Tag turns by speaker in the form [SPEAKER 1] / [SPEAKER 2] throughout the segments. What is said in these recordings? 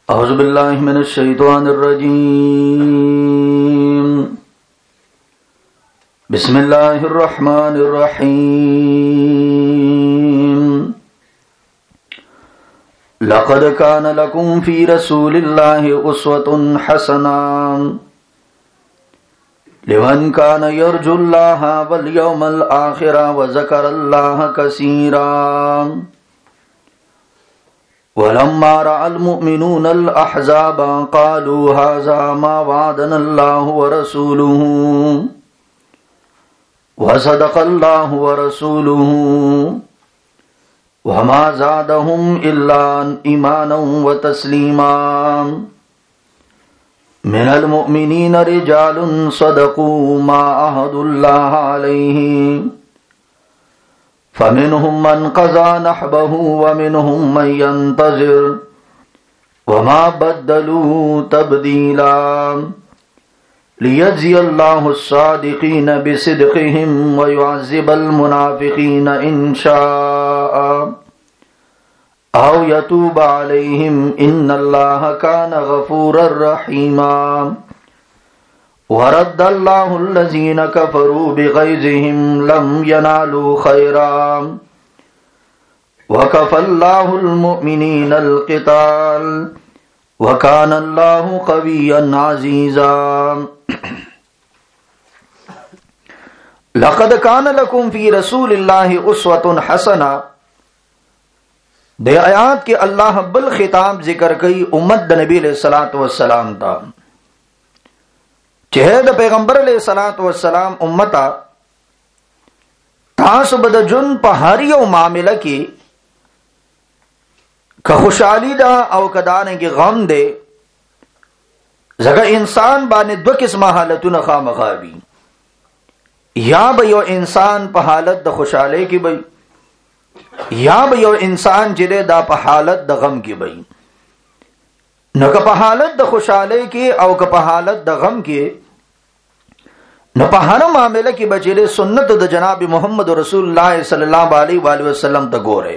[SPEAKER 1] أعوذ بالله من الشيطان الرجيم بسم الله الرحمن الرحيم لقد كان لكم في رسول الله أسوة حسنة لمن كان يرجو الله واليوم الآخر وذكر الله كثيرا ولما رأى المؤمنون الأحزاب قالوا هذا ما وعدنا الله ورسوله وصدق الله ورسوله وما زادهم إلا إيمانا وتسليما من المؤمنين رجال صدقوا ما عاهدوا الله عليه فمنهم من قضى نحبه ومنهم من ينتظر وما بدلوا تبديلا ليجزي الله الصادقين بصدقهم ويعذب المنافقين إن شاء أو يتوب عليهم إن الله كان غفورا رحيما ورد الله الذين كفروا بغيظهم لم ينالوا خيرا وكفى الله المؤمنين القتال وكان الله قويا عزيزا لقد كان لكم في رسول الله أسوة حسنة دے آیات کے اللہ بالخطاب ذکر کئی امت دا نبی علیہ السلام تا چہد پیغمبر علیہ السلام امتا تاسو بد جن پہاری و معاملہ کی کہ خوشحالی دا او کدانے کی غم دے زگا انسان بانے دو قسم حالتون خامخابی یا بیو انسان پہ حالت دا خوشحالے کی بئی یا بیو انسان جدے دا پہ حالت دا غم کی بئی نو که په حالت د خوشحالی کې او که په حالت د غم کې نو په هر معامله کې بچره سنت د جناب محمد رسول الله صلی الله علیه و آله وسلم ته ګوره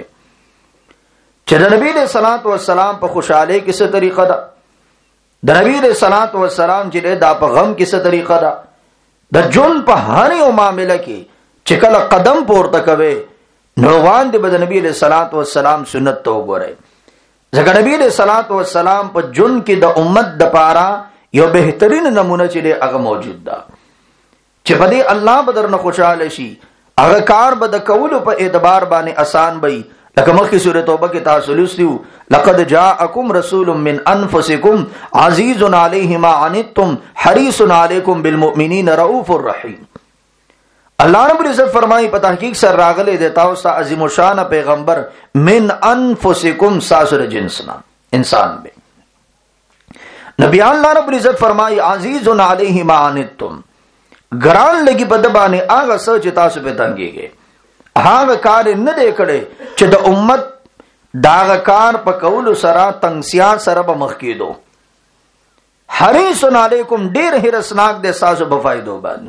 [SPEAKER 1] چې د نبی له صلوات و سلام په خوشحالی کې څه طریقه ده د نبی له صلوات و سلام چې دا په غم کې څه طریقه ده د جون په هر یو معامله کې چې کله قدم پورته کوي نو وان د نبی له صلوات و سلام سنت ته وګوره ځکه نبی علیہ الصلوۃ والسلام په جون کې د امت د پاره یو بهترین نمونه چې هغه موجود ده چې په دې الله بدر نه خوشاله شي هغه کار به د کولو په اعتبار باندې آسان وي لکه مخکې سورۃ توبه کې تاسو لوستیو لقد جاءکم رسول من انفسکم عزیز علیه ما عنتم حریص علیکم بالمؤمنین رؤوف الرحیم اللہ رب العزت فرمائی په تحقیق سر راغله دیتا او عظیم الشان پیغمبر من انفسکم ساسر جنسنا انسان به نبی اللہ رب العزت فرمائی عزیز علیہ ما عنتم گران لگی په دبانه هغه سوچ تاسو په تنګيږي هغه کار نه دی کړي چې د امت داغه کار په کول سره تنگسیا سره به مخ کېدو حریص علیکم ډیر هرسناک د تاسو په فائدو باندې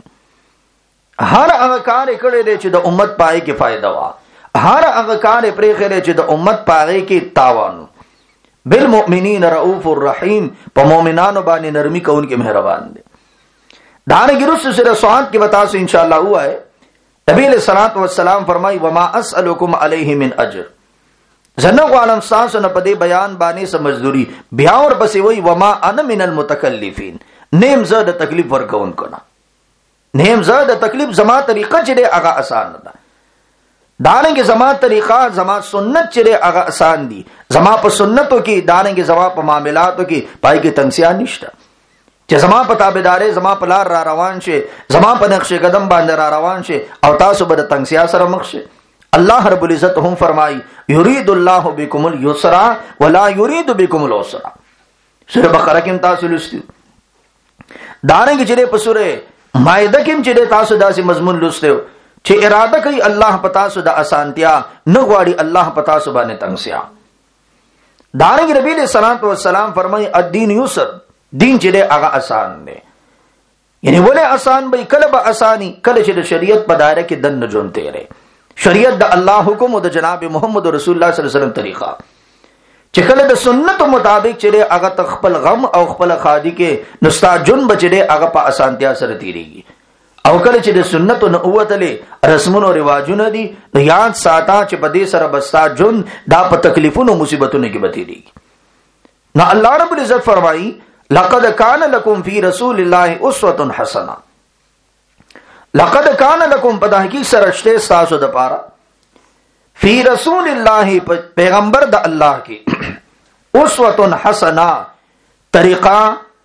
[SPEAKER 1] ہر هغه کار کړي دی چې د امت پای کې فائدہ وا هر هغه کار پرې کړي چې د امت پای کې تاوان بالمؤمنین رؤوف الرحیم په مؤمنانو باندې نرمی کوونکی مهربان دی دانه ګرس سره سوال کې بتا سو ان شاء الله ہوا ہے نبی علیہ الصلوۃ والسلام فرمای وما اسالکم علیہ من اجر زنه عالم ساس نه پدې بیان باندې سمجھدوري بیا اور پسې وای وما انا من المتکلفین نیم زړه تکلیف ورکون کنا نیم زړه تکلیف زما طریقه چې هغه آسان ده دانګه زما طریقه زما سنت چې هغه آسان دي زما په سنتو کې دانګه زما په معاملاتو کې پای کې تنگسیا نشته چې زما په تابعداري زما په لار را روان شي زما په نقش قدم باندې را روان شي او تاسو به د تنگسیا سره مخ شي الله رب العزت هم فرمای یرید الله بكم اليسر ولا يريد بكم العسر سورہ بقرہ کې تاسو لوستي دانګه چې په سورہ مائده کې چې تاسو داسې مضمون لوستو چې اراده کوي الله پتا سو د اسانتیا نه غواړي الله پتا سو باندې تنگسیا دانګ نبی علیہ الصلوۃ والسلام فرمایي الدین یسر دین چې هغه آسان دی یعنی ولې آسان به کله به آسانی کله چې د شریعت په دایره کې دن جون تیرې شریعت د الله حکم او د جناب محمد رسول الله صلی الله علیه وسلم طریقہ چې کله د سنت مطابق چې هغه خپل غم او خپل خادي کې نستا جون بچړي هغه په اسانتیا سره تیریږي او کله چې د سنت نو اوتلې رسمونو رواجونه دي نو یاد ساته چې په دې سره بستا جون دا په تکلیفونو مصیبتونو کې بتیریږي. نو الله رب العزت فرمایي لقد كان لكم في رسول الله اسوه حسنه. لقد كان لكم په تحقیق سره شته تاسو د پاره فی رسول الله پیغمبر د الله کې اسوه حسنه طریقہ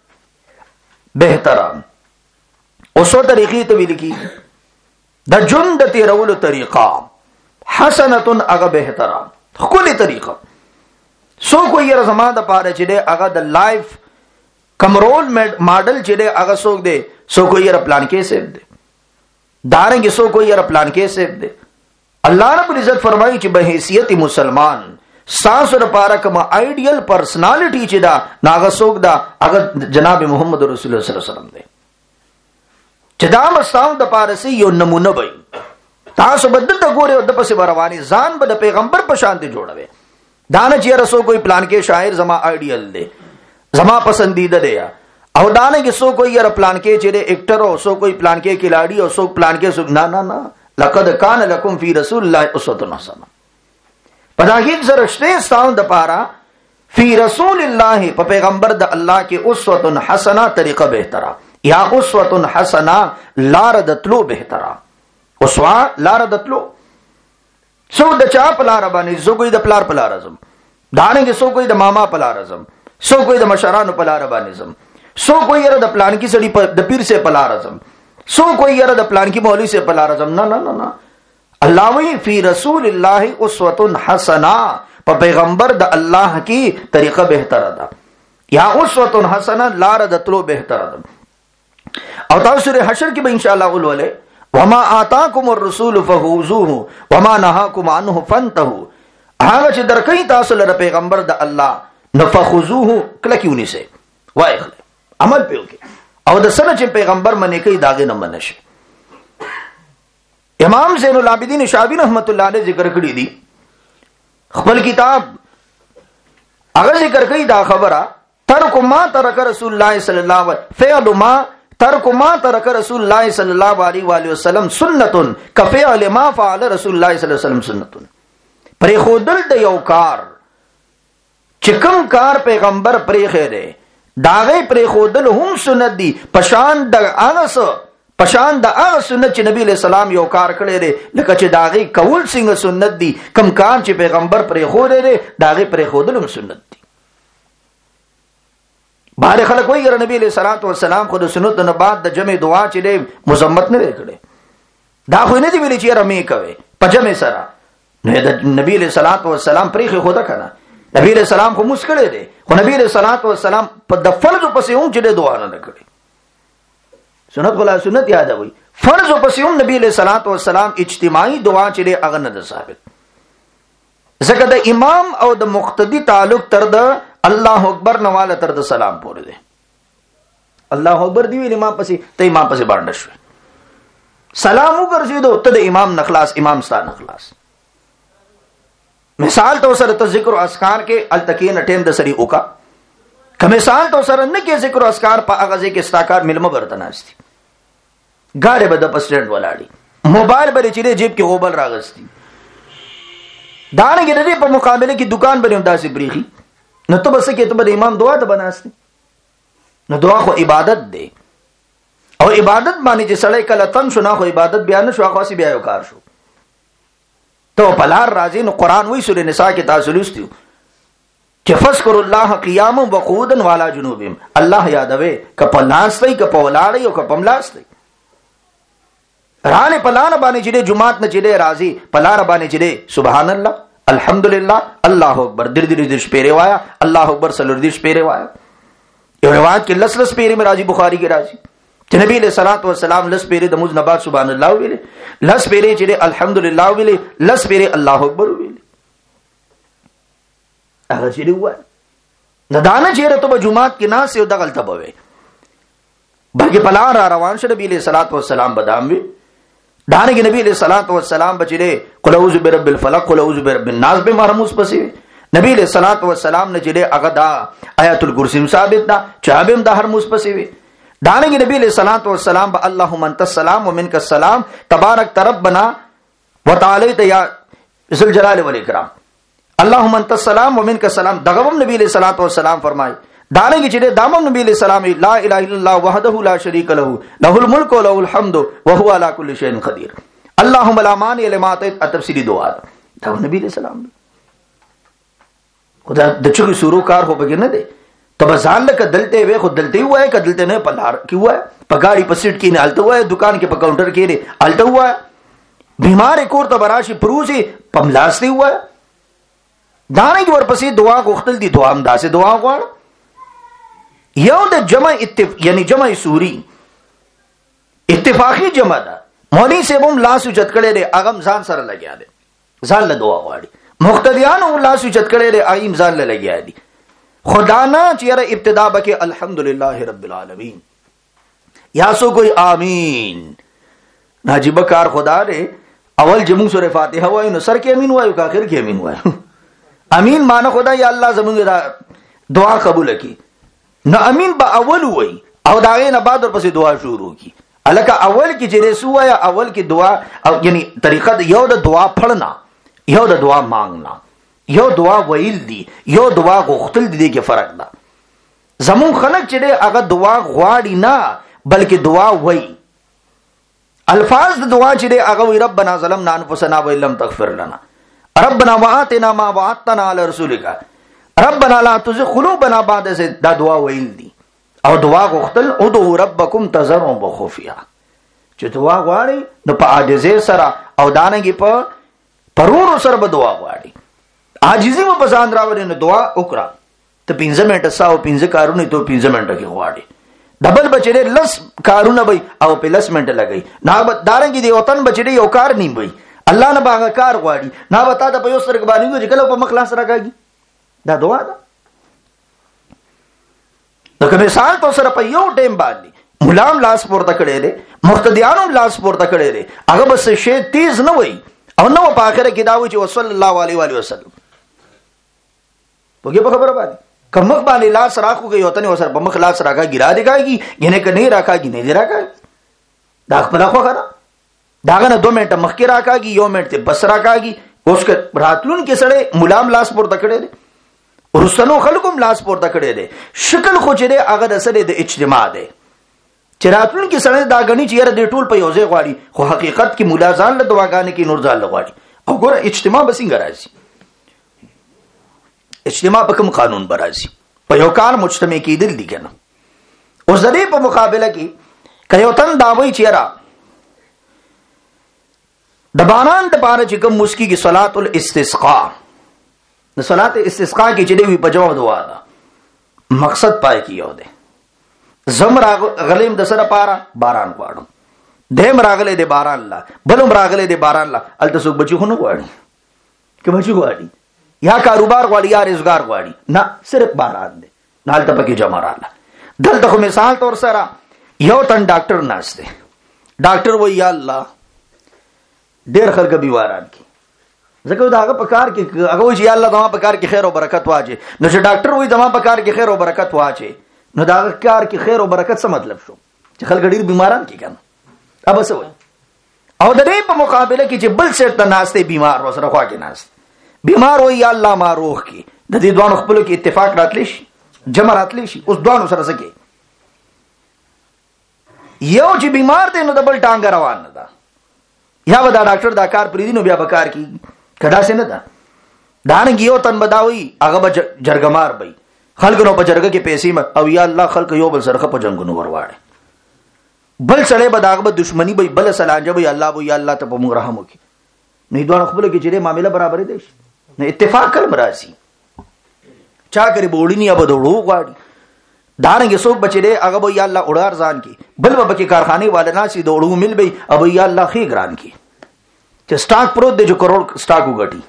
[SPEAKER 1] بهتره. اوسو طریقې ته ویل کی د جون د تیرولو طریقہ حسنه هغه بهتره خپل طریقہ. سو کوئی رزما د پاره چې هغه د لایف کمرول ماډل چې هغه سوک دی سو کوئی پلان کې سیب دی دارنګ سو کوئی پلان کې سیب دی. الله رب العزت فرمایي چې به حیثیت مسلمان ساسو لپاره کوم آیډیل پرسنالټی چې دا ناغه سوک دا هغه جناب محمد رسول الله صلی الله علیه وسلم دی چې دا مستاو د پارسي یو نمونه وي. تاسو بدل ته ګوره د پسې رواني ځان به د پیغمبر په شان ته جوړوي. دانه چې رسو کوئی پلان کې شاعر زما آیډیل دی زما پسندیده دی او دانه کې سو کوئی پلان کې چې ایکټر او سو کوئی پلان کې کھلاڑی او سو پلان کې سو نه لقد كان لكم في رسول الله اسوه حسنه. پداګین سره شته ستاو د پارا فی رسول الله په پیغمبر د الله کې اسوه حسنه طریقه بهتره یا اسوه حسنه لار د تلو بهتره. اسوه لار د تلو سو د چا په لار باندې سو کوئی د پلار په لار ازم دانه کې سو کوئی د ماما په لار ازم سو کوئی د مشرانو په لار باندې ازم سو کوئی د پلان کې سړي د پیر سے په لار ازم سو کوئی د پلان کې مولوی سے په لار ازم نه الله وی فی رسول الله اسوه حسنه په پیغمبر د الله کې طریقه بهتره ده یا اسوه حسنه لار د تلو بهتره ده. او تاسو سورہ حشر کې به ان شاء الله ولولې وما آتاکم الرسول فخذوه وما نهاکم عنه فانتهوا. هغه چې درکې تاسو لپاره پیغمبر د الله نفخذوه کله کیونی سي وای عمل پیو کې او د سره چې پیغمبر منې کوي داغه نه منشي. امام زین العابدین شابی رحمت الله علیه ذکر کړی دی خپل کتاب هغه ذکر کوي دا خبره ترک ما ترک رسول الله صلی الله علیه فعل ما ترک ما ترک رسول الله صلی الله علیه و آله وسلم سنت کفعل ما فعل رسول الله صلی الله علیه وسلم سنت. پرې خودل د یو کار چې کوم کار پیغمبر پرې خېره داغه پرې خودل هم سنت دي پشان د انس پشان د هغه سنت چې نبی له سلام یو کار کړی دی لکه چې داغه کول څنګه سنت دي کوم کار چې پیغمبر پرې خو دی داغه پرې خودل هم سنت دي. بار خلک وایي نبی له صلوات و سلام خو د سنت نه بعد د جمع دعا چې دی مزمت نه کړي دا خو نه دی ویلي چې رمي کوي په جمع سره نه د نبی له صلوات و سلام پرې خو دا کنه نبی له سلام خو مسکړي دی خو نبی له صلوات و سلام په د فرض پسې هم چې دعا نه کړي سنت ولا سنت یاد وي فرض پسې هم نبی له صلوات و سلام اجتماعي دعا چې هغه نه ثابت. ځکه د امام او د مقتدی تعلق تر د الله اکبر نواله تر د سلام پورې دی. الله اکبر دی ویل امام پسې ته امام پسې باندې شو سلام وګرځیدو ته د امام نخلاص امام ستانه نخلاص. مثال تو سره ته ذکر او اذکار کې التکین ټیم د سری اوکا که مثال تو سره نه کې ذکر او اذکار په هغه ځای کې استاکار ملمه برتناستی گاڑی به د پسټنډ ولاړی موبایل به چې جیب کې غوبل راغستی دانګې د په مقابله کې دکان باندې داسې بریخي نو ته بس کې ته به امام دعا ته بناستی نو دعا خو عبادت دی او عبادت باندې چې سړی کله تم شو نه خو عبادت بیان شو خاصي بیا یو کار شو تو پلار راځي نو قران وی سورې نساء کې تاسو لوستیو چې فذكر الله قياما وقعودا وعلى جنوبهم الله یادوي کپلاس وی کپولاړي او کپملاس رانه پلان باندې چې جمعات نه چې راځي پلار باندې چې سبحان الله الحمدلله الله اکبر در شپېره وایا الله اکبر سلور در شپېره وایا. یو روایت کې لس پیری میں راځي بخاری کې راځي چې نبی له صلوات و سلام لس پیری د مز نبات سبحان الله ویلي لس پیری چې الحمدلله ویلي لس پیری الله اکبر ویلي هغه چې وای نه دانه چې ته په جمعات کې ناس یو د غلطه بوي بلکې پلان را روان شه نبی له صلوات و سلام بدام وی دانه کې نبی له صلوات و سلام بچره قل اعوذ برب الفلق قل اعوذ برب الناس به مرموز پسې نبی علیہ الصلوۃ والسلام نے جڑے اغدا آیت الکرسی ثابت دا چابم دا ہر مصپسی وی دانگی نبی علیہ الصلوۃ والسلام با اللهم انت السلام ومنک السلام تبارک ربنا وتعالی یا ذل جلال والاکرام اللهم انت السلام ومنک السلام دغم نبی علیہ الصلوۃ والسلام فرمائے دانگی جڑے دامم نبی علیہ السلام لا الہ الا اللہ وحدہ لا شریک له له الملک وله الحمد وهو على كل شيء قدیر اللهم لا مانع لما اعطيت تفسیری دعا دا نبی علیہ السلام خدا د چغي شروع کار هو بګنه دی تب ځان لکه دلته وي خو دلته وای ک دلته نه پلار کی وای په گاڑی په سیټ کې نه الته وای دکان کې په کاؤنټر کې نه الته وای بیمار کور ته براشي پروسي پملاستی وای دانه کې ورپسې دعا غوښتل دي دعا هم داسې دعا غواړ یو د جمع یعنی جمع سوری اتفاقی جمع ده مولوی صاحب هم لاس اوچت کړي دي اغم ځان سره لګیا دي ځان له دعا غواړي مقتدیان هم لاس اوچت کړي دي ایم ځان له لګیا دي خدا نا چیرې ابتدا بکې الحمدللہ رب العالمین یا سو کوئی آمین ناجیب کار خدا دے اول جمع سورہ فاتحہ وایو نو سر کې امین وایو کا اخر کې امین وایو امین معنی خدا یا الله زمونږ دعا قبول کړي نو امین با اول وای او داغه نه بعد ورپسې دعا شروع کی الکه اول کې چې رسو یا اول کې دعا او یعنی طریقه یو د دعا پړنا یو د دعا مانگنا یو دعا ویل دی یو دعا غوښتل دي کې فرق ده زمون خلک چې هغه دعا غواړي نه بلکې دعا وای الفاظ د دعا چې هغه وی ربنا ظلمنا انفسنا وان لم تغفر لنا ربنا وآتنا ما وعدتنا على رسولك ربنا لا تزغ قلوبنا بعد إذ هديتنا دا دعا ویل دي او دعا غوښتل ادعوا ربکم تضرعا وخفیا چې دعا غواړي نو په عاجزۍ سره او دانګي په پرورو سره به دعا غواړي عاجزی مو پسند راوړي نو دعا وکړه ته 15 منټه ساو 15 کارونه ته 15 منټه کې غواړي ډبل بچره لس کارونه وي او په لس منټه لګي نه به دارنګي دی وطن بچره یو کار نیم وي الله نه باغ کار غواړي نه وتا ته په یو سره باندې چې کله په مخلاص راکاږي دا دعا ده نو که مثال تو سره په یو ټیم باندې غلام لاس پورته کړي دي مقتدیانو لاس پورته کړي دي هغه بس شی تیز نه وي او نو په اخره کې دا وي چې صلی الله علیه وسلم پوګه په خبره باندې کوم باندې لاس راخو کې یوتنه وسر په مخ لاس راکا ګرا دی کاږي ینه ک نه راکاږي نه دی راکاږي دا خپل خو غره داغه نه 2 منټه مخ کې راکاږي یو منټ ته بس راکاږي اوس ک راتلون کې سړی ملام لاس پورته کړي دي ورسنو خلکم لاس پورته کړي دي شکل خو چې هغه د سره د اجتماع دی چې راتلون کې سړی دا غني چې د ټول په یوځای غواړي خو حقیقت کې مولا ځان له دعاګانې کې نور ځان لغواړي او ګوره اجتماع به څنګه راځي اجتماع په کوم قانون برازي په یو کار مجتمع کېدل دي کنه اوس د دې په مقابله کې که یو تن دا وایي چې را د باران د پاره چې کوم مسکی کې صلات الاستسقاء د صلات استسقاء کې چې دی په جواب دعا ده مقصد پای کې یو دی زم غلیم د سره پاره باران غواړم دیم راغله د باران الله بلم راغله د باران الله الته څوک بچی خو نه غواړي که بچی غواړي یا کاروبار غواړي یا روزګار غواړي نه صرف باران دی نه الته پکې جمع رااله دلته خو مثال تور سره یو تن ډاکټر ناشته ډاکټر وای یا الله ډېر خلک بیماران کی زکه دا هغه په کار کې هغه وای یا الله دما په کار کې خیر او برکت واچي نو چې ډاکټر وای دما په کار کې خیر او برکت واچي نو دا کار کې خیر او برکت څه مطلب شو چې خلک ډېر بیماران کی کنه اب څه وای او د دې په مقابله کې چې بل څه ته ناشته بیمار وسره خوا کې ناشته بیمار وای یا الله ما روح کی د دې دوه خپل کې اتفاق راتلی شي جمع راتلی شي اوس دوه سره سکے یو چې بیمار دی نو د بل ټانګ روان نه ده یا ودا ډاکټر دا کار پری دی نو بیا به کار کی کدا څه نه ده دانګ یو تن بداوي هغه به جرګمار بي خلک نو په جرګه کې پیسې مت او یا الله خلک یو بل سره په جنگونو ورواړي بل سړی به داغه دښمنی به بل سلانجه به الله به یا الله ته په موږ رحم وکي نه دوه خپل کې چې معاملې برابر دي نه اتفاق کل مراسي چا کری بوړی نه به دوړو غواړي دارنګ څوک بچی دی هغه به یا الله اورار ځان کی بل به کې کارخانه والے ناسي دوړو مل به اب یا الله خي ګران کی چې سٹاک پروت دی جو کروڑ سٹاک وګټي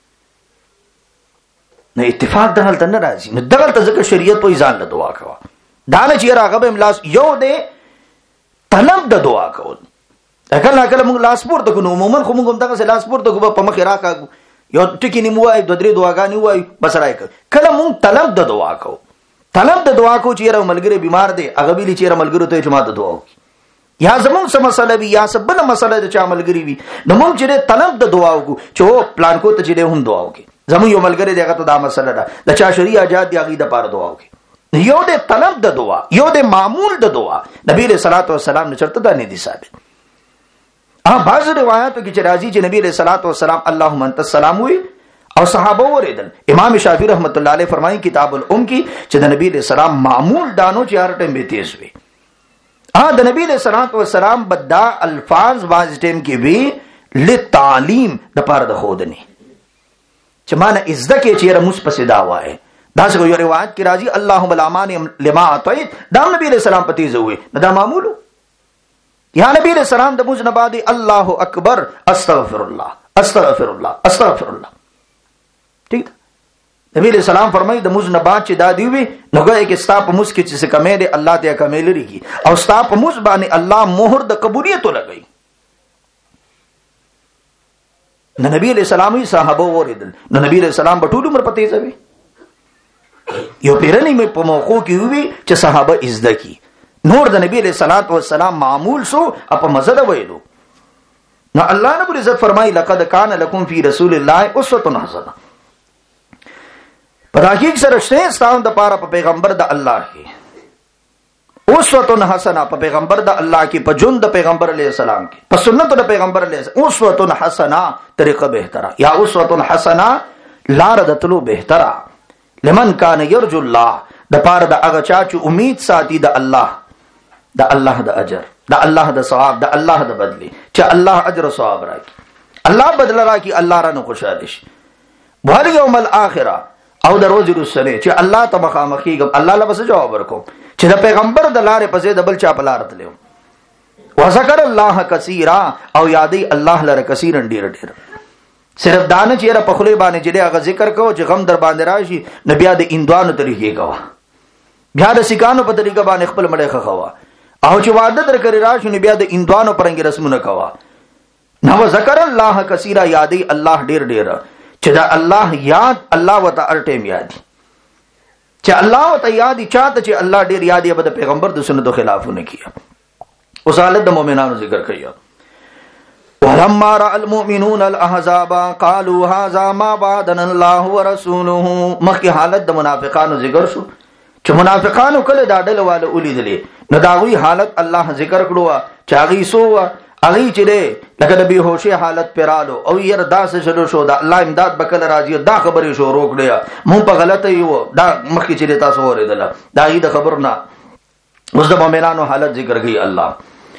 [SPEAKER 1] نه اتفاق دغه تل نه راځي نو دغه ته ځکه شریعت په ځان له دعا کوا دانه چې راغه به املاس یو دی طلب د دعا کول اکل موږ لاس پورته کو نو عموما خو موږ دغه لاس پورته کو په مخ راکاږو یو ټکی نیموای د درې دعاګانې وای بس راځي. کله مونږ طلب د دعا کو چې یره ملګری بیمار دی هغه ویلی چې یره ملګری ته جماعت دعا وکړي یا زمون څه مسله وي یا څه بل مسله د چا ملګری وي نو مونږ چې طلب د دعا وکړو چې پلان کو ته چې هم دعا وکړي. زمون یو ملګری دی هغه ته دا مسله ده د چا شریعه اجازه دی هغه د پاره دعا وکړي. یو د طلب د دعا یو د معمول د دعا نبی له صلوات و سلام نه چرته دا نه دي ثابت. بعض روایتو کې چې راځي چې نبی له صلوات و سلام اللهم انت السلام وي او صحابه اوریدل. امام شافعی رحمت الله علیه فرمایي کتاب الام کې چې د نبی له سلام معمول دانو چې هر ټیم به تیز وي. د نبی له صلوات و سلام بدا الفاظ واز ټیم کې وی لتعلیم د پاره د خودنی چې معنی عزت کې چې رموس پسې دا وای. دا څنګه یو روایت کې راځي اللهم لا مانع لما اعطيت دا نبی له سلام پتی زوي دا معمول یا نبی له سلام د موږ نه بعد الله اکبر استغفر الله استغفر الله استغفر الله. ٹھیک ده نبی له سلام فرمایي د موږ نه بعد چې دا دی وي نو ګویا کې ستا په موږ کې چې کمې دي الله ته کمې لري کی او ستا په موږ باندې الله مهر د قبولیت لګي. نو نبی علیہ السلام صحابه اوریدل نو نبی علیہ السلام په ټول عمر پته ځوي یو پیرنی مې په موقع کې وی چې صحابه عزت کی نور د نبی علیہ الصلوۃ والسلام معمول سو په مزه ویلو. نو الله رب العزت فرمایي لقد کان لکم فی رسول الله اسوه حسنه. پر حقیقت سره شته ستاسو د پاره په پیغمبر د الله کې اسوه حسنه په پیغمبر د الله کې په جون د پیغمبر علیہ السلام کې په سنت د پیغمبر علیہ السلام اسوه حسنه طریقه بهتره یا اسوه حسنه لار د تلو بهتره لمن کان یرجو الله د پاره د هغه چا چې امید ساتي د الله د اجر د الله د ثواب د الله د بدلی چې الله اجر او ثواب راکړي الله بدل راکړي الله را نه خوشاله شي بهر یوم الاخره او د روز رسنه چې الله ته مخامخیږم الله له بس جواب ورکوم چې د پیغمبر د لارې په ځای د بل چا په لار تلو وذکر الله کثیرا او یادی الله لره کثیر ډیر ډیر. صرف دانه چې را په خله باندې چې هغه ذکر کو چې غم در باندې راشي نو بیا د اندوانو طریقې کوا بیا د سکانو په طریقه باندې خپل مړې خوا او چې واده در کړی راشي نو بیا د اندوانو پرنګ رسمونه کوا. نو ذکر الله کثیرا یادی الله ډیر ډیر چې دا الله یاد الله وت ارټیم یادي چې الله وت یادي چاته چې الله ډیر یادي به د پیغمبر د سنتو خلافونه کیه. اوس حالت د مؤمنانو ذکر کوي. ولما راى المؤمنون الاحزاب قالوا هذا ما وعدنا الله ورسوله. مخکې حالت د منافقانو ذکر شو چې منافقانو کله دا ډله والو ولیدلې نو دا غوي حالت الله ذکر کړو چې هغه سو هغه چې لکه د بیهوشي حالت پرالو او ير داس شلو شو دا الله امداد بکل راځي دا خبرې شو روکړیا مون په غلطه یو دا مخکې چې تاسو اوریدل دا هی د خبر نه اوس د مؤمنانو حالت ذکر کوي الله.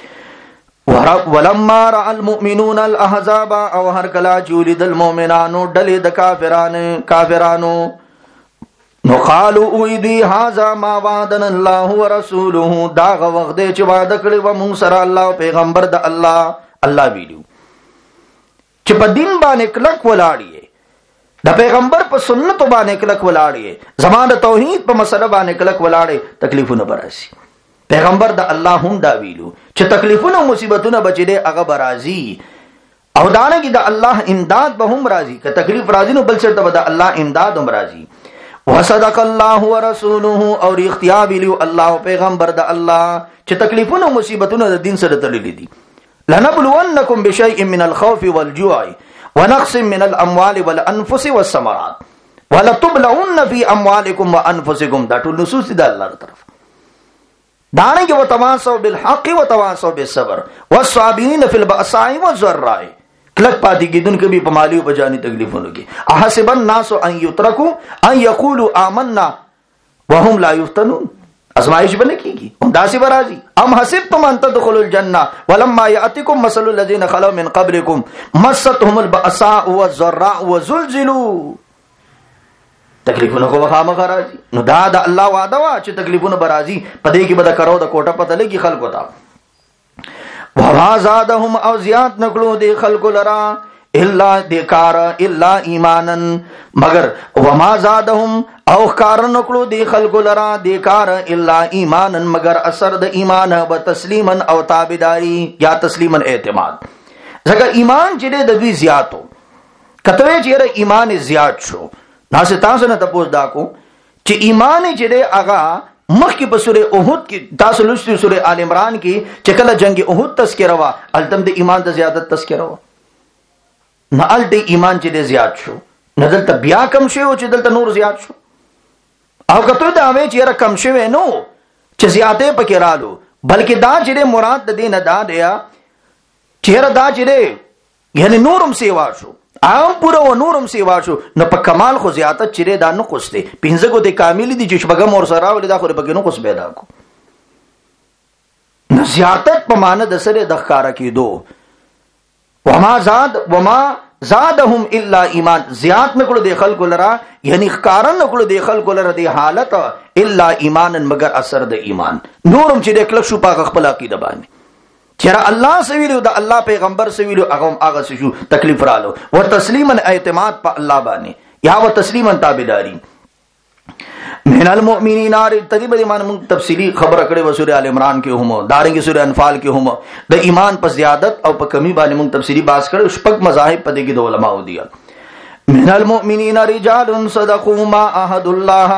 [SPEAKER 1] ولما راى المؤمنون الاحزاب او هر کلا جولد المؤمنانو ډلې د کافرانو نو قالوا ويدي هذا ما وعدنا الله ورسوله. دا وخت چې وعده کړی و موږ سره الله او پیغمبر د الله ویلو چې په دین باندې کلک ولاړی د پیغمبر په سنت باندې کلک ولاړی زمانه توحید په مسله باندې کلک ولاړی تکلیفونه براسي. پیغمبر د الله هم دا ویلو چې تکلیفونه او مصیبتونه بچي هغه برازي او دانګي د الله امداد به هم راځي که تکلیف راځي نو بل څه د الله امداد هم راځي. وصدق الله ورسوله او اختیار ویلو الله او پیغمبر د الله چې تکلیفونه او مصیبتونه د دین سره تړلې دي. لنبلونکم بشیء من الخوف والجوع ونقص من الاموال والانفس والثمرات ولتبلون في اموالكم وانفسكم. دا ټول نصوص دي د الله تر طرف دانګي وتواصوا بالحق وتواصوا بالصبر والصابرين في البأساء والضراء. کلک پاتې کیدون کبي په مالی او بجاني تکلیفونو کې احسب الناس ان يتركوا ان يقولوا آمنا وهم لا يفتنون. ازمائش بنه کیږي هم داسې برازي ام حسبتم ان تدخلوا الجنه ولما ياتكم مثل الذين خلوا من قبلكم مستهم البأساء والضراء وزلزلوا. تکلیفونه خو خامخا راځي نو دا د الله وعده وا چې تکلیفونه برازي پدې کې به د کرو د کوټه پته لګي خلکو ته. وما زادهم او زیات نکړو دي خلکو لرا الا دیکار الا ایمانن مگر وما زادهم او کار نکړو دي خلکو لرا دیکار الا ایمانن مگر اثر د ایمان او تسلیما او تابعداري یا تسلیما اعتماد. ځکه ایمان چې د دوی زیاتو کته چې ایمان زیات شو ناسه تاسو نه تاسو دا کو چې ایمان چې هغه مخکې په سوره احد کې تاسو لوستي سوره آل عمران کې چې کله جنگ احد تذکرہ وا التم د ایمان د زیادت تذکرہ وا نه الته ایمان چې زیات شو نه دلته بیا کم شو چې دلته نور زیات شو او کته دا وې چې کم شو نو چې زیاتې پکې رالو بلکې دا چې مراد د دین ادا دی چې دا چې یعنی نورم سیوا شو عام پورا و نورم سیوا شو نو په کمال خو زیاتت چیرې دا نقص دی پنځه کو د کامل دي چې شپږم اور سره ولې دا خو به نقص پیدا کو نو زیاتت په معنی د سره د ښکارا کېدو وما زادهم الا ایمان زیات نکړو د خلکو لرا یعنی ښکارا نکړو د خلکو لرا د حالت الا ایمانا مگر اثر د ایمان نورم چې د کلک شو په خپل عقیده باندې چیرې الله سویلو د الله پیغمبر سویلو هغه شو تکلیف رالو و تسلیما اعتماد په الله باندې یا و تسلیما تابعداري من المؤمنین تقریبا ایمان موږ تفصیلی خبره کړې و سورہ ال عمران کې هم دارنګه سورہ انفال کې هم د ایمان په زیادت او په کمی باندې موږ تفصیلی بحث کړو شپږ مذاهب په دې کې د علماء دي من المؤمنین رجال صدقوا ما عهد الله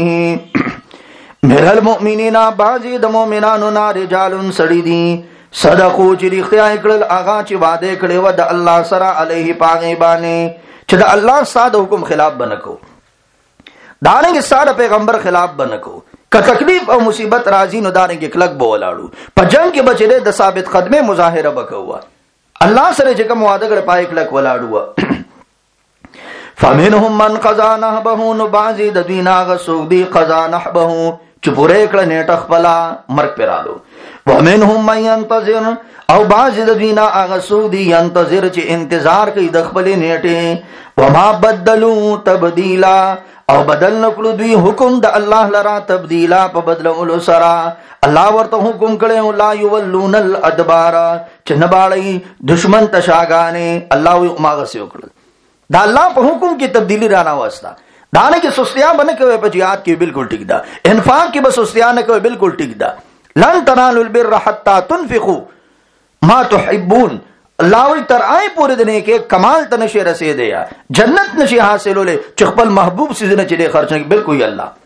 [SPEAKER 1] علیه من المؤمنین بعضی د مؤمنانو نه رجال سړي دي صدقو چې رښتیا کړل هغه چې وعده کړی و د الله سره علیه پاغي باندې چې د الله ساده حکم خلاف بنکو دانګ ساده پیغمبر خلاف بنکو که تکلیف او مصیبت راځي نو دانګ کلک بولاړو په جنگ کې بچره د ثابت قدمه مظاهره وکوا الله سره چې کوم وعده کړ پای کلک ولاړو فمنهم من قضا نحبه نو بعضی د دوینا غسوق دی قضا نحبه چې پوره کړه نیټه خپل مرګ پرالو ومنهم من ينتظر او بعض د دوینا هغه څوک دي ينتظر چې انتظار کوي د خپل نیټه وما بدلوا تبديلا او بدل نکړو دوی حکم د الله لرا تبديلا په بدلولو سره الله ورته حکم کړي لا يولون الادبار چې نبالي دشمن تشاګانه الله ماغه سيو کړل دا الله په حکم کې تبدیلی رانا واسطه دانه کې سستیا باندې کوي په jihad کې بالکل ټیک ده انفاق کې بس سستیا نه کوي بالکل ټیک ده لن تنالوا البر حتى تنفقوا ما تحبون الله وی تر آی پورې دنه کې کمال ته نشي رسیدي یا جنت نشي حاصلولې چې خپل محبوب سيزونه چې خرچ نه بالکل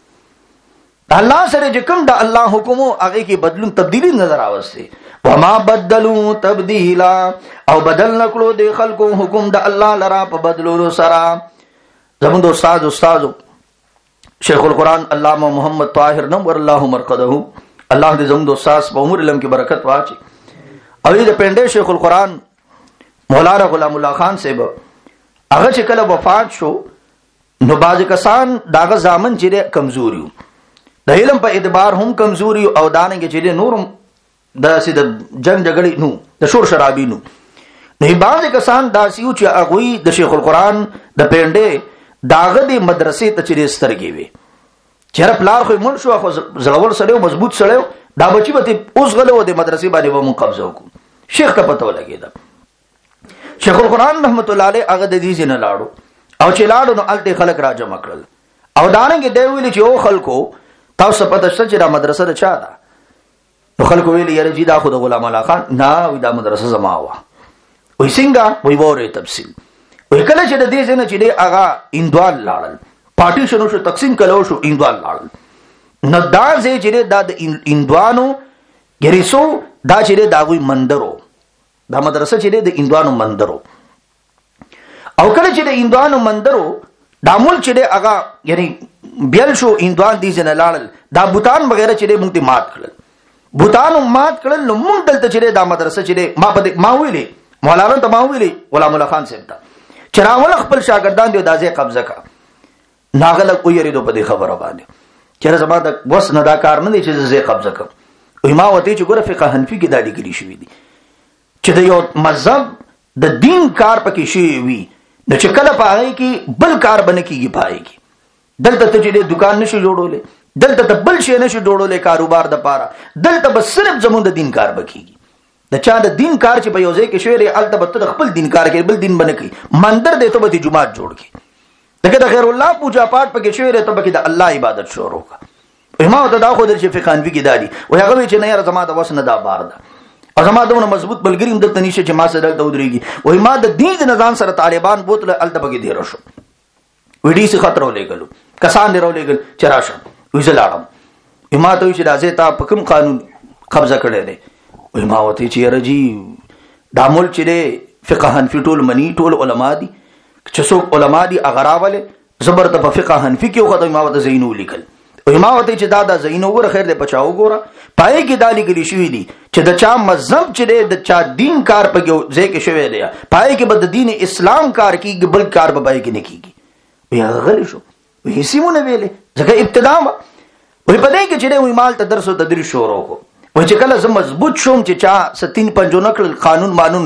[SPEAKER 1] الله سره چې کوم د الله حکم هغه کې بدلون تبدیلی نظر اوسته وما بدلوا تبديلا او بدل نکړو د خلکو حکم د الله لرا په بدلولو سره زموږ استاد شیخ القرآن علامہ محمد طاهر نور الله مرقده الله دې زموږ استاد په عمر علم کې برکت واچي او دې پنده شیخ القرآن مولانا غلام الله خان صاحب هغه چې کله وفات شو نو باز کسان داغه ځامن چې کمزوري د علم په اعتبار هم کمزوري او دانګ چې نورم د سید جنگ جګړې نو د شور شرابي نو نه باز کسان داسیو چې هغه د شیخ القرآن د پنده داغه د مدرسې ته چې سترګې وي چیرې پلار خو مون شو خو زغور سره مضبوط سره دا بچي به اوس غلو د مدرسې باندې به مون قبضه وکړو شیخ ته پته ولګیدا شیخ القرآن رحمت الله علیه هغه د دې نه لاړو او چې لاړو نو الته خلک را جمع کړل او دانګ دی ویل چې او خلکو تاسو پته شته چې دا مدرسه ده چا ده نو خلکو ویل یاره جی دا خو د غلام الله خان نه دا مدرسه زما وا وې څنګه وې وره تفصیل وې کله چې د دې څنګه چې دی هغه اندوال لاړل پارټیشن شو تقسیم کلو شو اندوال لاړل نو دا چې دا د اندوانو ګریسو دا چې دا غوي مندرو دا مدرسه چې د اندوانو مندرو او کله چې د اندوانو مندرو دا مول چې هغه یعنی بیل شو اندوان دي نه لاړل دا بوتان وغیرہ چې موږ ته مات کړل بوتانو مات کړل نو موږ دلته چې دا مدرسه چې ما ویلې مولانا ته ما ویلې غلام الله خان صاحب ته چراول خپل شاګردان دی دازه قبضه کا ناغله کو یریدو په دې خبره باندې چیرې زما د وس نه دا کار نه دی چې زه قبضه کوم او ما وته چې ګوره فقه حنفي کې دا لیکلي شوی دی چې د یو مذهب د دین کار پکې شي وي نو چې کله پاره کې بل کار بنه کېږي پاره کې دلته ته چې دکان نشي جوړولې دلته ته بل شي نشي جوړولې کاروبار د پاره دلته بس صرف زموږ د دین کار بکېږي د چا د دین کار چې په یو ځای کې شوی الته به خپل دین کار کوي بل دین بنه کوي مندر دې ته به جمعات جوړ کی دغه د غیر الله پوجا پاٹ پکې شوی ته به د الله عبادت شروع کا ما ته دا خو د فقه حنفي کې دادي او هغه چې نه یاره زما د وسنه دا بار ده او زما دونه مضبوط بلګری هم دلته نشه چې ما سره دلته ودرېږي. وای ما د دین د نظام سره طالبان بوتله الته بګې دی راشو وډی سي خطر ولېګلو کسان دی ولېګل چې راشه وې زلاړم ما ته چې راځي تا په کوم قانون قبضه کړی دی. وای ما وته چې رجی دامل چې فقه حنفي ټول منی ټول علما دي چې څوک علما دي اغراوله زبر ته په فقه حنفي کې وخت ما وته زینو لیکل. وای ما وته چې دا زینو ور خیر دې پچاو ګوره پای کې دالی کې شوی دي چې د چا مذهب چې د چا دین کار په ځای کې شوی دی پای کې بد دین اسلام کار کیږي بل کار به پای کې نه کیږي. وی غلی شو وی سیمونه ویلې ځکه ابتدا وی پدې کې چې وی مال ته درس او تدریس شروع کو. وی چې کله زم مضبوط شوم چې چا ستین پنځو نکل قانون مانون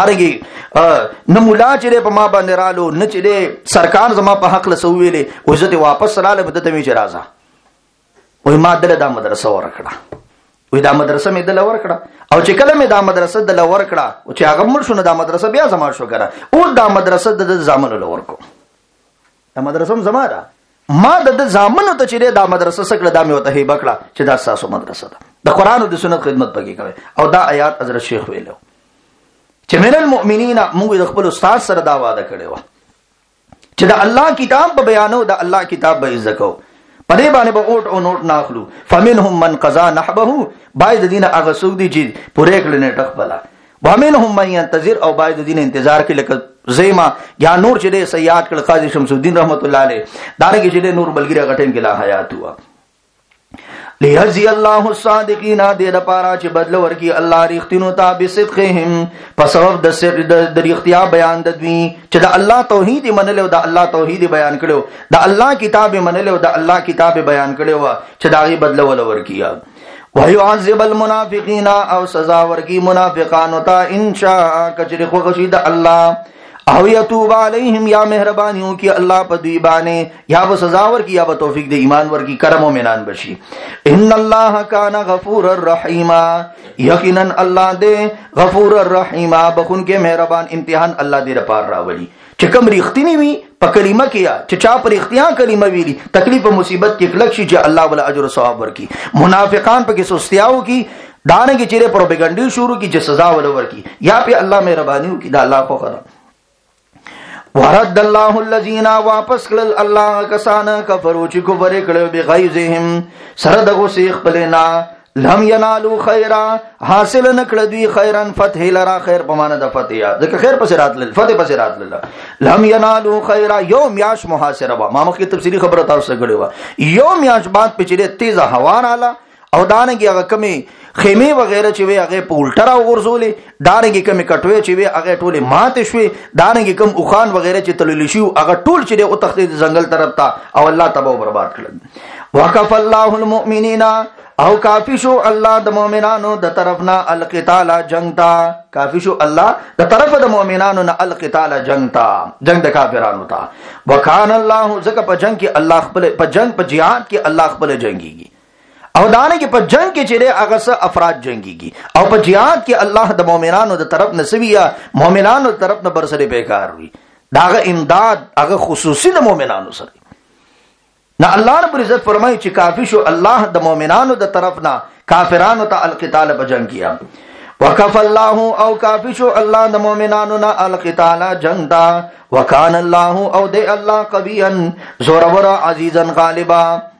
[SPEAKER 1] دارګي نه مولا چې په ما باندې رالو نه چې سرکار زما په حق له سویلې وزت واپس رااله بدته می چې راځه. وی ما دله دا مدرسه ورکړه. وی دا مدرسه می دله ورکړه او چې کله می دا مدرسه دله ورکړه او چې هغه مړ شو نه دا مدرسه بیا زما شو کړه او دا مدرسه د زامن له ورکو. دا مدرسه زما ده ما د زامنو ته چې دا مدرسه سکړه دا مې وته هیبه کړه چې دا ساسو مدرسه ده د قران او د سنت خدمت پکې کوي. او دا آیات حضرت شیخ ویلو چې من المؤمنین موږ د خپل استاد سره دا وعده کړی و چې د الله کتاب په بیانو د الله کتاب به عزت کو پدې باندې به اوټ او نوٹ ناخلو. فمنهم من قضا نحبه باید دین هغه څوک دي چې پوره کړل نه ټخبلا ومنهم من ينتظر او باید دین انتظار کې لکه زیما یا نور چې سیاد کړه قاضي شمس الدین رحمت الله علیه دارنګه چې نور بلګری غټین کې لا حیات ہوا. ليجزي الله الصادقين دې د پاره چې بدل ورکی الله ریختینو ته بصدقهم په سبب د سر د ریختیا بیان د دوی چې د الله توحید منلو د الله توحید بیان کړو د الله کتاب منلو د الله کتاب بیان کړو چې داغي بدل ورکیا. ويعذب المنافقين او سزا ورکی منافقانو ته ان شاء کچری خو غشید الله او یتوب علیہم یا مہربانیوں کی اللہ پا دوی بانے یا با سزاور کی یا با توفیق دے ایمان ور کی کرم و منان بشی. ان اللہ کان غفور الرحیم یقیناً اللہ دے غفور الرحیم بخون کے مہربان امتحان اللہ دے رپار راولی چکم ریختینی وی پا کلمہ کیا چچا پر اختیان کلمہ ویلی تکلیف و مصیبت کی کلکشی جا اللہ والا عجر و ثواب ور کی منافقان پا کس استیاؤ کی دانے کی چرے پروپیگنڈی شروع کی جس سزا والا ور کی یا پہ اللہ مہربانیوں کی دا اللہ کو خدا. ورد الله الذين واپس کړل الله کسان کفرو چې کفر کړو بغیظهم سره د غوسه خپلنا لم ينالوا خيرا حاصل نکړه دوی خیرن فتح لرا خیر په معنا د فتح ځکه خیر پس راتل فتح پس راتل لم ينالوا خيرا یوم یاش محاصره ما مخکې تفصیلی خبره تاسو کړې و یوم یاش بعد پچې تیز هوا رااله او دانګي هغه کمی خیمه وغیرہ چې وی هغه په الټرا ورزولې دانګي کمی کټوي چې وی هغه ټوله ماته شوي دانګي کم اوخان وغیرہ چې تللی شو هغه ټول چې او تخته ځنګل طرف ته او الله تبارک برباد کړل. وقف الله المؤمنین او کافی شو الله د مؤمنانو د طرفنا القتال جنگ تا کافی شو الله د طرف د مؤمنانو نه القتال جنگ تا جنگ د کافرانو تا. وکان الله زکه په جنگ کې الله خپل په جنگ په jihad کې الله خپل جنگيږي او دانه کې په جنگ کې چې هغه څه افراد جنگيږي او په jihad کې الله د مؤمنانو د طرف نسویا مؤمنانو د طرف نه برسره بیکار وي داغه امداد هغه خصوصي د مؤمنانو سره نه. الله رب عزت فرمایي چې کافی شو الله د مؤمنانو د طرف نه کافرانو ته القتال په جنگ کیا. وکف الله او کافی شو الله د مؤمنانو نه القتال جنگ دا وکان الله او د الله قویا زورور عزیزا غالبا